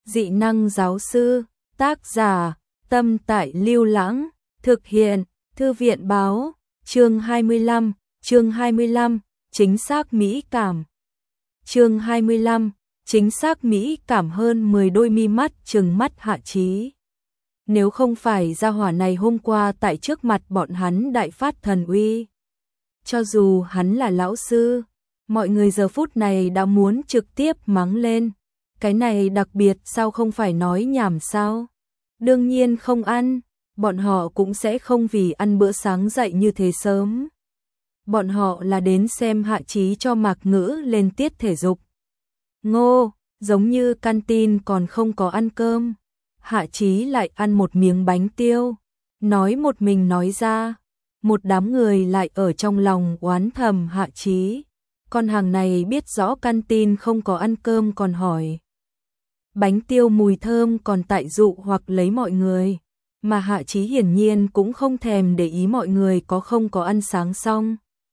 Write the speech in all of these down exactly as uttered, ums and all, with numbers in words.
Dị năng giáo sư, tác giả, Tâm Tại Lưu Lãng, thực hiện, Thư viện báo, chương hai mươi lăm, chương hai mươi lăm, chính xác mỹ cảm. Chương hai mươi lăm, chính xác mỹ cảm. Hơn mười đôi mi mắt trừng mắt Hạ Chí. Nếu không phải gia hỏa này hôm qua tại trước mặt bọn hắn đại phát thần uy, cho dù hắn là lão sư, mọi người giờ phút này đã muốn trực tiếp mắng lên. Cái này đặc biệt sao không phải nói nhảm sao? Đương nhiên không ăn, bọn họ cũng sẽ không vì ăn bữa sáng dậy như thế sớm. Bọn họ là đến xem Hạ Chí cho Mạc Ngữ lên tiết thể dục. Ngô, giống như canteen còn không có ăn cơm. Hạ Chí lại ăn một miếng bánh tiêu, nói một mình nói ra. Một đám người lại ở trong lòng oán thầm Hạ Chí. Con hàng này biết rõ canteen không có ăn cơm còn hỏi. Bánh tiêu mùi thơm còn tại dụ hoặc lấy mọi người. Mà Hạ Chí hiển nhiên cũng không thèm để ý mọi người có không có ăn sáng xong.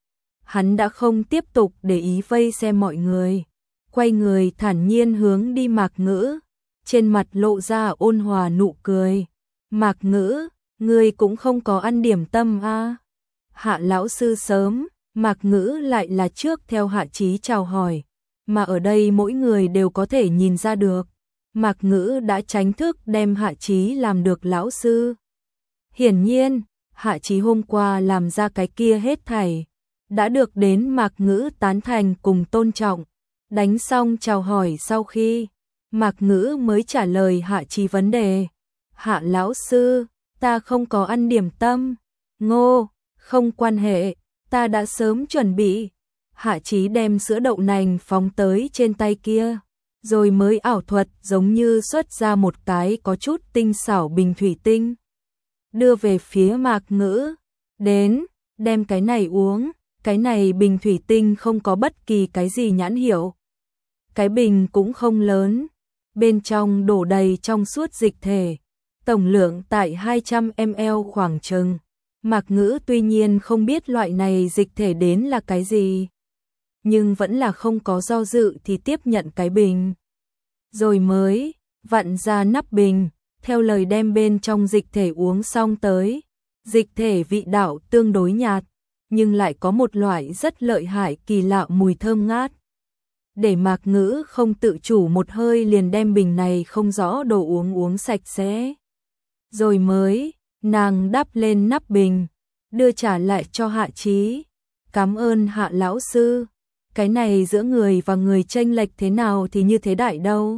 Hắn đã không tiếp tục để ý vây xem mọi người. Quay người thản nhiên hướng đi Mạc Ngữ. Trên mặt lộ ra ôn hòa nụ cười. Mạc Ngữ, ngươi cũng không có ăn điểm tâm à? Hạ lão sư sớm, Mạc Ngữ lại là trước theo Hạ Chí chào hỏi. Mà ở đây mỗi người đều có thể nhìn ra được. Mạc Ngữ đã tránh thức đem Hạ Chí làm được lão sư. Hiển nhiên, Hạ Chí hôm qua làm ra cái kia hết thảy đã được đến Mạc Ngữ tán thành cùng tôn trọng. Đánh xong chào hỏi sau khi, Mạc Ngữ mới trả lời Hạ Chí vấn đề. Hạ lão sư, ta không có ăn điểm tâm. Ngô, không quan hệ, ta đã sớm chuẩn bị. Hạ Chí đem sữa đậu nành phóng tới trên tay kia, rồi mới ảo thuật giống như xuất ra một cái có chút tinh xảo bình thủy tinh. Đưa về phía Mạc Ngữ, đến, đem cái này uống. Cái này bình thủy tinh không có bất kỳ cái gì nhãn hiệu. Cái bình cũng không lớn, bên trong đổ đầy trong suốt dịch thể, tổng lượng tại hai trăm mi li lít khoảng chừng. Mạc Ngữ tuy nhiên không biết loại này dịch thể đến là cái gì, nhưng vẫn là không có do dự thì tiếp nhận cái bình. Rồi mới vặn ra nắp bình, theo lời đem bên trong dịch thể uống xong tới. Dịch thể vị đạo tương đối nhạt, nhưng lại có một loại rất lợi hại kỳ lạ mùi thơm ngát. Để Mạc Ngữ không tự chủ một hơi liền đem bình này không rõ đồ uống uống sạch sẽ. Rồi mới, nàng đắp lên nắp bình, đưa trả lại cho Hạ Chí. Cảm ơn Hạ lão sư, cái này giữa người và người chênh lệch thế nào thì như thế đại đâu.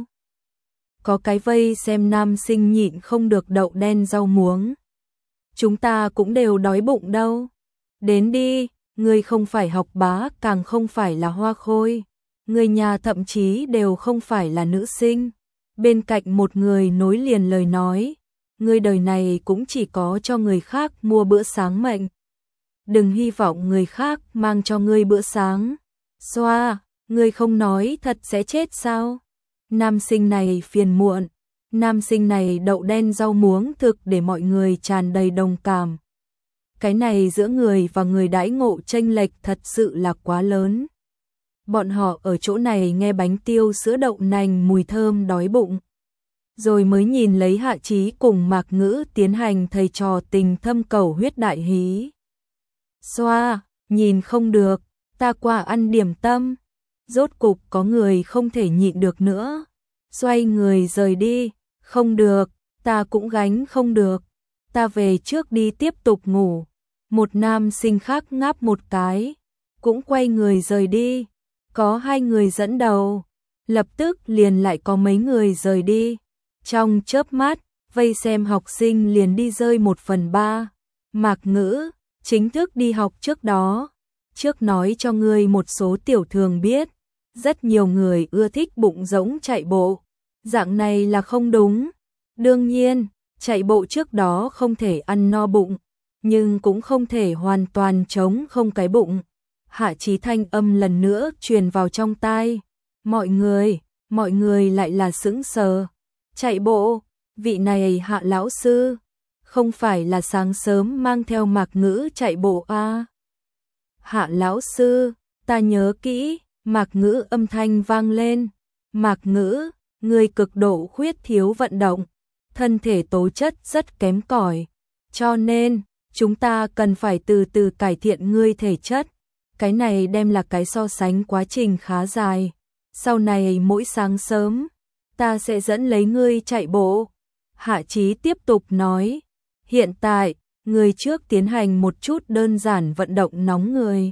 Có cái vây xem nam sinh nhịn không được đậu đen rau muống. Chúng ta cũng đều đói bụng đâu. Đến đi, ngươi không phải học bá, càng không phải là hoa khôi. Người nhà thậm chí đều không phải là nữ sinh. Bên cạnh một người nối liền lời nói. Ngươi đời này cũng chỉ có cho người khác mua bữa sáng mệnh. Đừng hy vọng người khác mang cho ngươi bữa sáng. Xoa, ngươi không nói thật sẽ chết sao? Nam sinh này phiền muộn. Nam sinh này đậu đen rau muống thực để mọi người tràn đầy đồng cảm. Cái này giữa người và người đãi ngộ chênh lệch thật sự là quá lớn. Bọn họ ở chỗ này nghe bánh tiêu sữa đậu nành mùi thơm đói bụng. Rồi mới nhìn lấy Hạ Chí cùng Mạc Ngữ tiến hành thầy trò tình thâm cầu huyết đại hí. Xoa, nhìn không được, ta qua ăn điểm tâm. Rốt cục có người không thể nhịn được nữa. Xoay người rời đi, không được, ta cũng gánh không được. Ta về trước đi tiếp tục ngủ. Một nam sinh khác ngáp một cái, cũng quay người rời đi. Có hai người dẫn đầu, lập tức liền lại có mấy người rời đi. Trong chớp mắt, vây xem học sinh liền đi rơi một phần ba. Mạc Ngữ, chính thức đi học trước đó. Trước nói cho ngươi một số tiểu thường biết, rất nhiều người ưa thích bụng rỗng chạy bộ. Dạng này là không đúng. Đương nhiên, chạy bộ trước đó không thể ăn no bụng, nhưng cũng không thể hoàn toàn trống không cái bụng. Hạ Chí thanh âm lần nữa truyền vào trong tai. Mọi người, mọi người lại là sững sờ. Chạy bộ, vị này Hạ lão sư, không phải là sáng sớm mang theo Mạc Ngữ chạy bộ à? Hạ lão sư, ta nhớ kỹ. Mạc Ngữ âm thanh vang lên. Mạc Ngữ, ngươi cực độ khuyết thiếu vận động, thân thể tố chất rất kém cỏi, cho nên chúng ta cần phải từ từ cải thiện ngươi thể chất. Cái này đem là cái so sánh quá trình khá dài. Sau này mỗi sáng sớm, ta sẽ dẫn lấy ngươi chạy bộ. Hạ Chí tiếp tục nói, hiện tại, ngươi trước tiến hành một chút đơn giản vận động nóng người.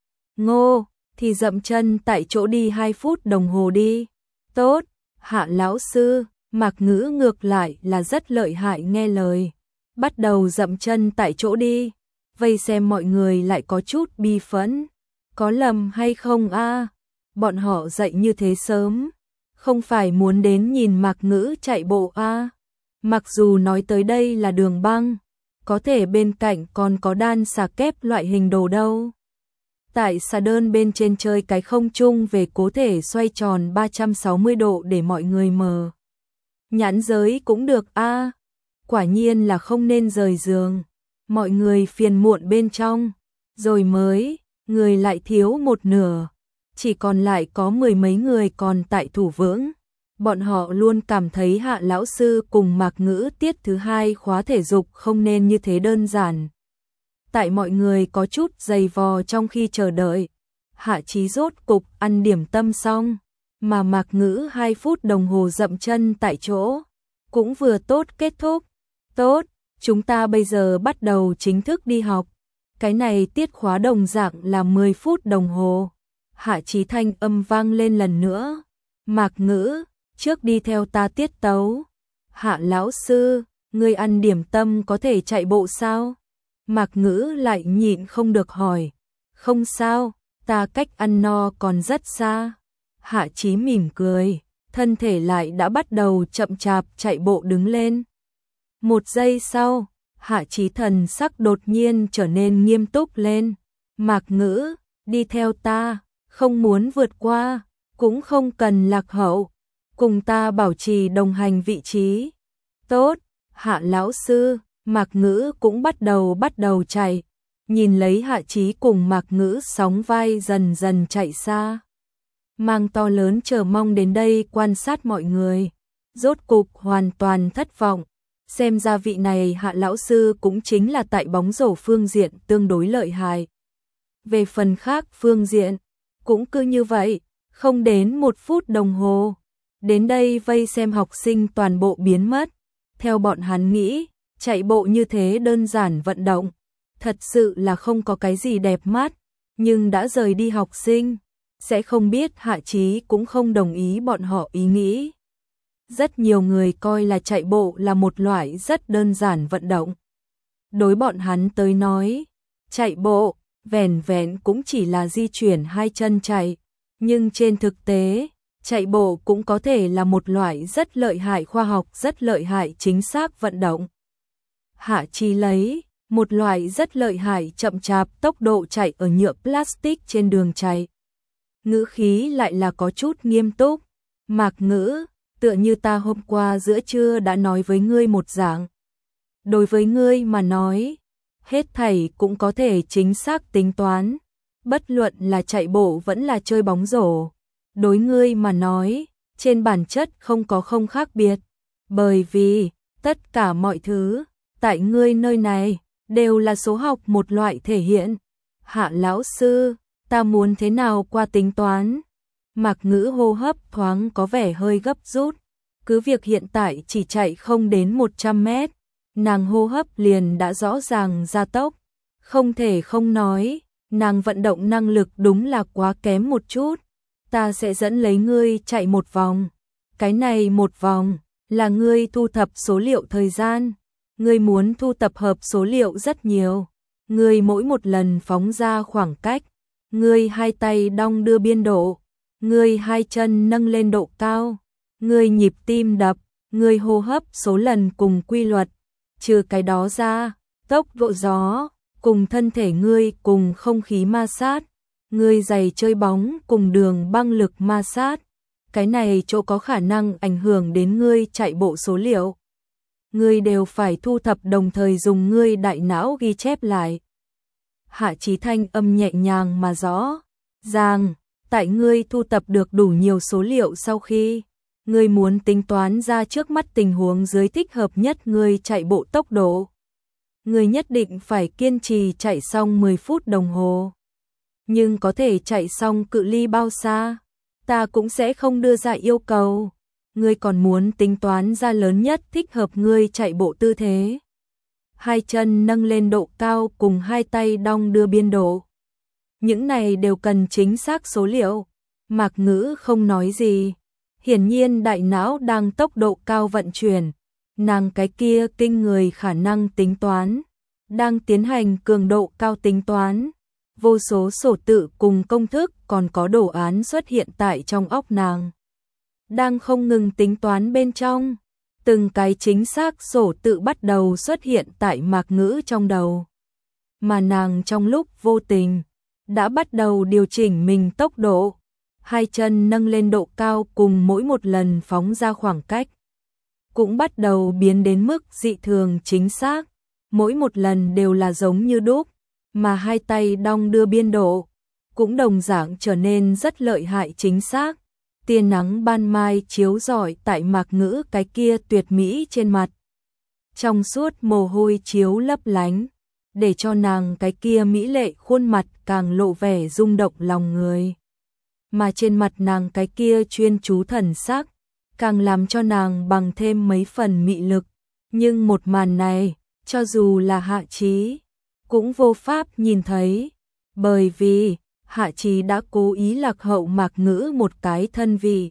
Ngô, thì dậm chân tại chỗ đi hai phút đồng hồ đi. Tốt, Hạ lão sư, Mạc Ngữ ngược lại là rất lợi hại nghe lời. Bắt đầu dậm chân tại chỗ đi. Vây xem mọi người lại có chút bi phẫn. Có lầm hay không a? Bọn họ dậy như thế sớm, không phải muốn đến nhìn Mạc Ngữ chạy bộ a? Mặc dù nói tới đây là đường băng, có thể bên cạnh còn có đan xà kép loại hình đồ đâu. Tại xà đơn bên trên chơi cái không trung về cố thể xoay tròn ba trăm sáu mươi độ để mọi người mờ nhãn giới cũng được a. Quả nhiên là không nên rời giường. Mọi người phiền muộn bên trong, rồi mới, người lại thiếu một nửa. Chỉ còn lại có mười mấy người còn tại thủ vững. Bọn họ luôn cảm thấy Hạ lão sư cùng Mạc Ngữ tiết thứ hai khóa thể dục không nên như thế đơn giản. Tại mọi người có chút dày vò trong khi chờ đợi, Hạ Chí rốt cục ăn điểm tâm xong, mà Mạc Ngữ hai phút đồng hồ dậm chân tại chỗ, cũng vừa tốt kết thúc. Tốt, chúng ta bây giờ bắt đầu chính thức đi học. Cái này tiết khóa đồng dạng là mười phút đồng hồ. Hạ Chí thanh âm vang lên lần nữa. Mạc Ngữ, trước đi theo ta tiết tấu. Hạ lão sư, ngươi ăn điểm tâm có thể chạy bộ sao? Mạc Ngữ lại nhịn không được hỏi. Không sao, ta cách ăn no còn rất xa. Hạ Chí mỉm cười, thân thể lại đã bắt đầu chậm chạp chạy bộ đứng lên. Một giây sau, Hạ Chí thần sắc đột nhiên trở nên nghiêm túc lên. Mạc Ngữ, đi theo ta, không muốn vượt qua, cũng không cần lạc hậu, cùng ta bảo trì đồng hành vị trí. Tốt, Hạ lão sư, Mạc Ngữ cũng bắt đầu bắt đầu chạy, nhìn lấy Hạ Chí cùng Mạc Ngữ sóng vai dần dần chạy xa. Mang to lớn chờ mong đến đây quan sát mọi người, rốt cục hoàn toàn thất vọng. Xem ra vị này Hạ lão sư cũng chính là tại bóng rổ phương diện tương đối lợi hại. Về phần khác phương diện, cũng cứ như vậy, không đến một phút đồng hồ. Đến đây vây xem học sinh toàn bộ biến mất. Theo bọn hắn nghĩ, chạy bộ như thế đơn giản vận động, thật sự là không có cái gì đẹp mắt, nhưng đã rời đi học sinh, sẽ không biết Hạ Chí cũng không đồng ý bọn họ ý nghĩ. Rất nhiều người coi là chạy bộ là một loại rất đơn giản vận động. Đối bọn hắn tới nói, chạy bộ, vẻn vẹn cũng chỉ là di chuyển hai chân chạy, nhưng trên thực tế, chạy bộ cũng có thể là một loại rất lợi hại khoa học, rất lợi hại chính xác vận động. Hạ Chí lấy một loại rất lợi hại chậm chạp tốc độ chạy ở nhựa plastic trên đường chạy. Ngữ khí lại là có chút nghiêm túc. Mạc Ngữ, tựa như ta hôm qua giữa trưa đã nói với ngươi một dạng. Đối với ngươi mà nói, hết thảy cũng có thể chính xác tính toán. Bất luận là chạy bộ vẫn là chơi bóng rổ. Đối ngươi mà nói, trên bản chất không có không khác biệt. Bởi vì, tất cả mọi thứ, tại ngươi nơi này, đều là số học một loại thể hiện. Hạ lão sư, ta muốn thế nào qua tính toán? Mạc Ngữ hô hấp thoáng có vẻ hơi gấp rút. Cứ việc hiện tại chỉ chạy không đến một trăm mét, nàng hô hấp liền đã rõ ràng gia tốc. Không thể không nói, nàng vận động năng lực đúng là quá kém một chút. Ta sẽ dẫn lấy ngươi chạy một vòng. Cái này một vòng, là ngươi thu thập số liệu thời gian. Ngươi muốn thu tập hợp số liệu rất nhiều. Ngươi mỗi một lần phóng ra khoảng cách. Ngươi hai tay đong đưa biên độ. Ngươi hai chân nâng lên độ cao. Ngươi nhịp tim đập. Ngươi hô hấp số lần cùng quy luật. Trừ cái đó ra, tốc độ gió, cùng thân thể ngươi cùng không khí ma sát. Ngươi giày chơi bóng cùng đường băng lực ma sát. Cái này chỗ có khả năng ảnh hưởng đến ngươi chạy bộ số liệu. Ngươi đều phải thu thập đồng thời dùng ngươi đại não ghi chép lại. Hạ Chí thanh âm nhẹ nhàng mà rõ ràng, tại ngươi thu tập được đủ nhiều số liệu sau khi Ngươi muốn tính toán ra trước mắt tình huống dưới thích hợp nhất ngươi chạy bộ tốc độ. Ngươi nhất định phải kiên trì chạy xong mười phút đồng hồ. Nhưng có thể chạy xong cự ly bao xa, ta cũng sẽ không đưa ra yêu cầu. Ngươi còn muốn tính toán ra lớn nhất thích hợp ngươi chạy bộ tư thế. Hai chân nâng lên độ cao cùng hai tay đong đưa biên độ. Những này đều cần chính xác số liệu. Mạc Ngữ không nói gì. Hiển nhiên đại não đang tốc độ cao vận chuyển. Nàng cái kia kinh người khả năng tính toán. Đang tiến hành cường độ cao tính toán. Vô số sổ tự cùng công thức còn có đồ án xuất hiện tại trong óc nàng. Đang không ngừng tính toán bên trong. Từng cái chính xác sổ tự bắt đầu xuất hiện tại Mạc Ngữ trong đầu. Mà nàng trong lúc vô tình đã bắt đầu điều chỉnh mình tốc độ. Hai chân nâng lên độ cao cùng mỗi một lần phóng ra khoảng cách. Cũng bắt đầu biến đến mức dị thường chính xác. Mỗi một lần đều là giống như đúc. Mà hai tay đong đưa biên độ. Cũng đồng dạng trở nên rất lợi hại chính xác. Tia nắng ban mai chiếu rọi tại Mạc Ngữ cái kia tuyệt mỹ trên mặt. Trong suốt mồ hôi chiếu lấp lánh. Để cho nàng cái kia mỹ lệ khuôn mặt càng lộ vẻ rung động lòng người. Mà trên mặt nàng cái kia chuyên chú thần sắc, càng làm cho nàng bằng thêm mấy phần mị lực. Nhưng một màn này, cho dù là Hạ Chí, cũng vô pháp nhìn thấy. Bởi vì, Hạ Chí đã cố ý lạc hậu Mạc Ngữ một cái thân vị.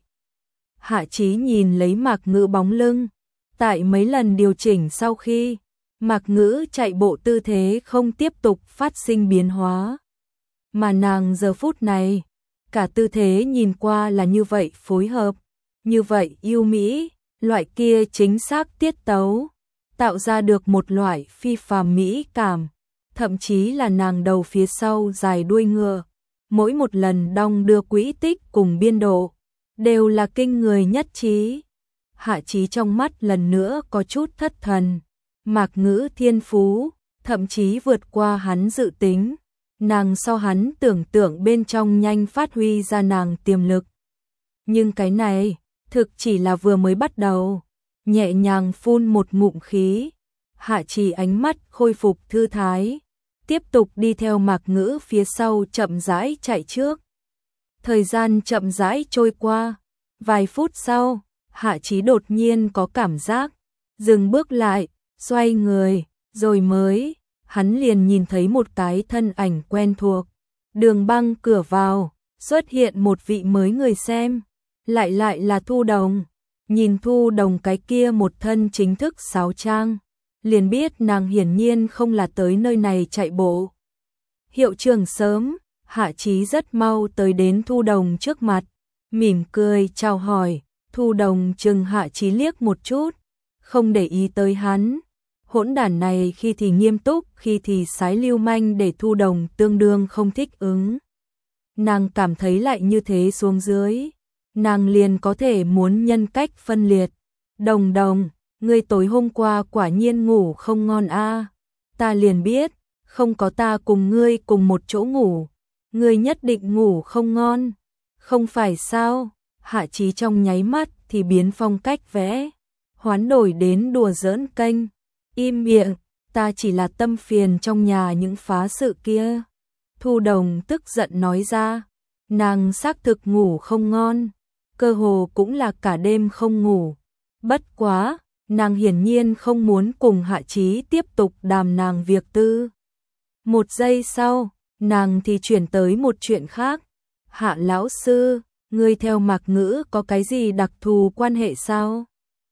Hạ Chí nhìn lấy Mạc Ngữ bóng lưng. Tại mấy lần điều chỉnh sau khi, Mạc Ngữ chạy bộ tư thế không tiếp tục phát sinh biến hóa. Mà nàng giờ phút này, cả tư thế nhìn qua là như vậy phối hợp, như vậy yêu mỹ, loại kia chính xác tiết tấu, tạo ra được một loại phi phàm mỹ cảm, thậm chí là nàng đầu phía sau dài đuôi ngựa, mỗi một lần đong đưa quỹ tích cùng biên độ, đều là kinh người nhất trí. Hạ Chí trong mắt lần nữa có chút thất thần, Mạc Ngữ thiên phú, thậm chí vượt qua hắn dự tính. Nàng so hắn tưởng tượng bên trong nhanh phát huy ra nàng tiềm lực. Nhưng cái này, thực chỉ là vừa mới bắt đầu. Nhẹ nhàng phun một ngụm khí. Hạ Chí ánh mắt khôi phục thư thái. Tiếp tục đi theo Mạc Ngữ phía sau chậm rãi chạy trước. Thời gian chậm rãi trôi qua. Vài phút sau, Hạ Chí đột nhiên có cảm giác. Dừng bước lại, xoay người, rồi mới... Hắn liền nhìn thấy một cái thân ảnh quen thuộc. Đường Băng cửa vào, xuất hiện một vị mới người xem. Lại lại là Thu Đồng. Nhìn Thu Đồng cái kia một thân chính thức sáo trang. Liền biết nàng hiển nhiên không là tới nơi này chạy bộ. Hiệu trưởng sớm, Hạ Chí rất mau tới đến Thu Đồng trước mặt. Mỉm cười chào hỏi, Thu Đồng chừng Hạ Chí liếc một chút. Không để ý tới hắn. Hỗn đản này khi thì nghiêm túc, khi thì sái lưu manh để Thu Đồng tương đương không thích ứng. Nàng cảm thấy lại như thế xuống dưới, nàng liền có thể muốn nhân cách phân liệt. Đồng Đồng, ngươi tối hôm qua quả nhiên ngủ không ngon a. Ta liền biết, không có ta cùng ngươi cùng một chỗ ngủ, ngươi nhất định ngủ không ngon. Không phải sao? Hạ Chí trong nháy mắt thì biến phong cách vẽ, hoán đổi đến đùa giỡn kênh. Im miệng, ta chỉ là tâm phiền trong nhà những phá sự kia. Thu Đồng tức giận nói ra, nàng xác thực ngủ không ngon, cơ hồ cũng là cả đêm không ngủ. Bất quá, nàng hiển nhiên không muốn cùng Hạ Chí tiếp tục đàm nàng việc tư. Một giây sau, nàng thì chuyển tới một chuyện khác. Hạ lão sư, ngươi theo Mạc Ngữ có cái gì đặc thù quan hệ sao?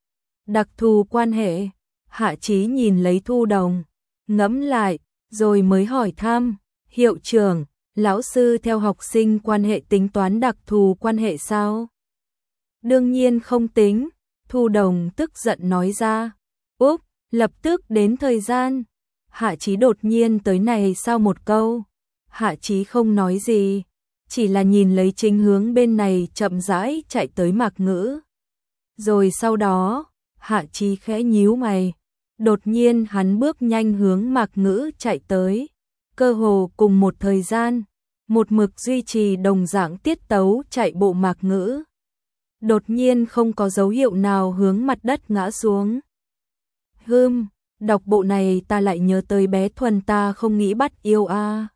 Đặc thù quan hệ? Hạ Chí nhìn lấy Thu Đồng, ngẫm lại, rồi mới hỏi thăm, hiệu trưởng, lão sư theo học sinh quan hệ tính toán đặc thù quan hệ sao? Đương nhiên không tính, Thu Đồng tức giận nói ra. Úp, lập tức đến thời gian. Hạ Chí đột nhiên tới này sau một câu. Hạ Chí không nói gì, chỉ là nhìn lấy chính hướng bên này chậm rãi chạy tới Mạc Ngữ. Rồi sau đó, Hạ Chí khẽ nhíu mày. Đột nhiên hắn bước nhanh hướng Mạc Ngữ chạy tới. Cơ hồ cùng một thời gian, một mực duy trì đồng dạng tiết tấu chạy bộ Mạc Ngữ. đột nhiên không có dấu hiệu nào hướng mặt đất ngã xuống. Hừm, đọc bộ này ta lại nhớ tới bé Thuần, ta không nghĩ bắt yêu a.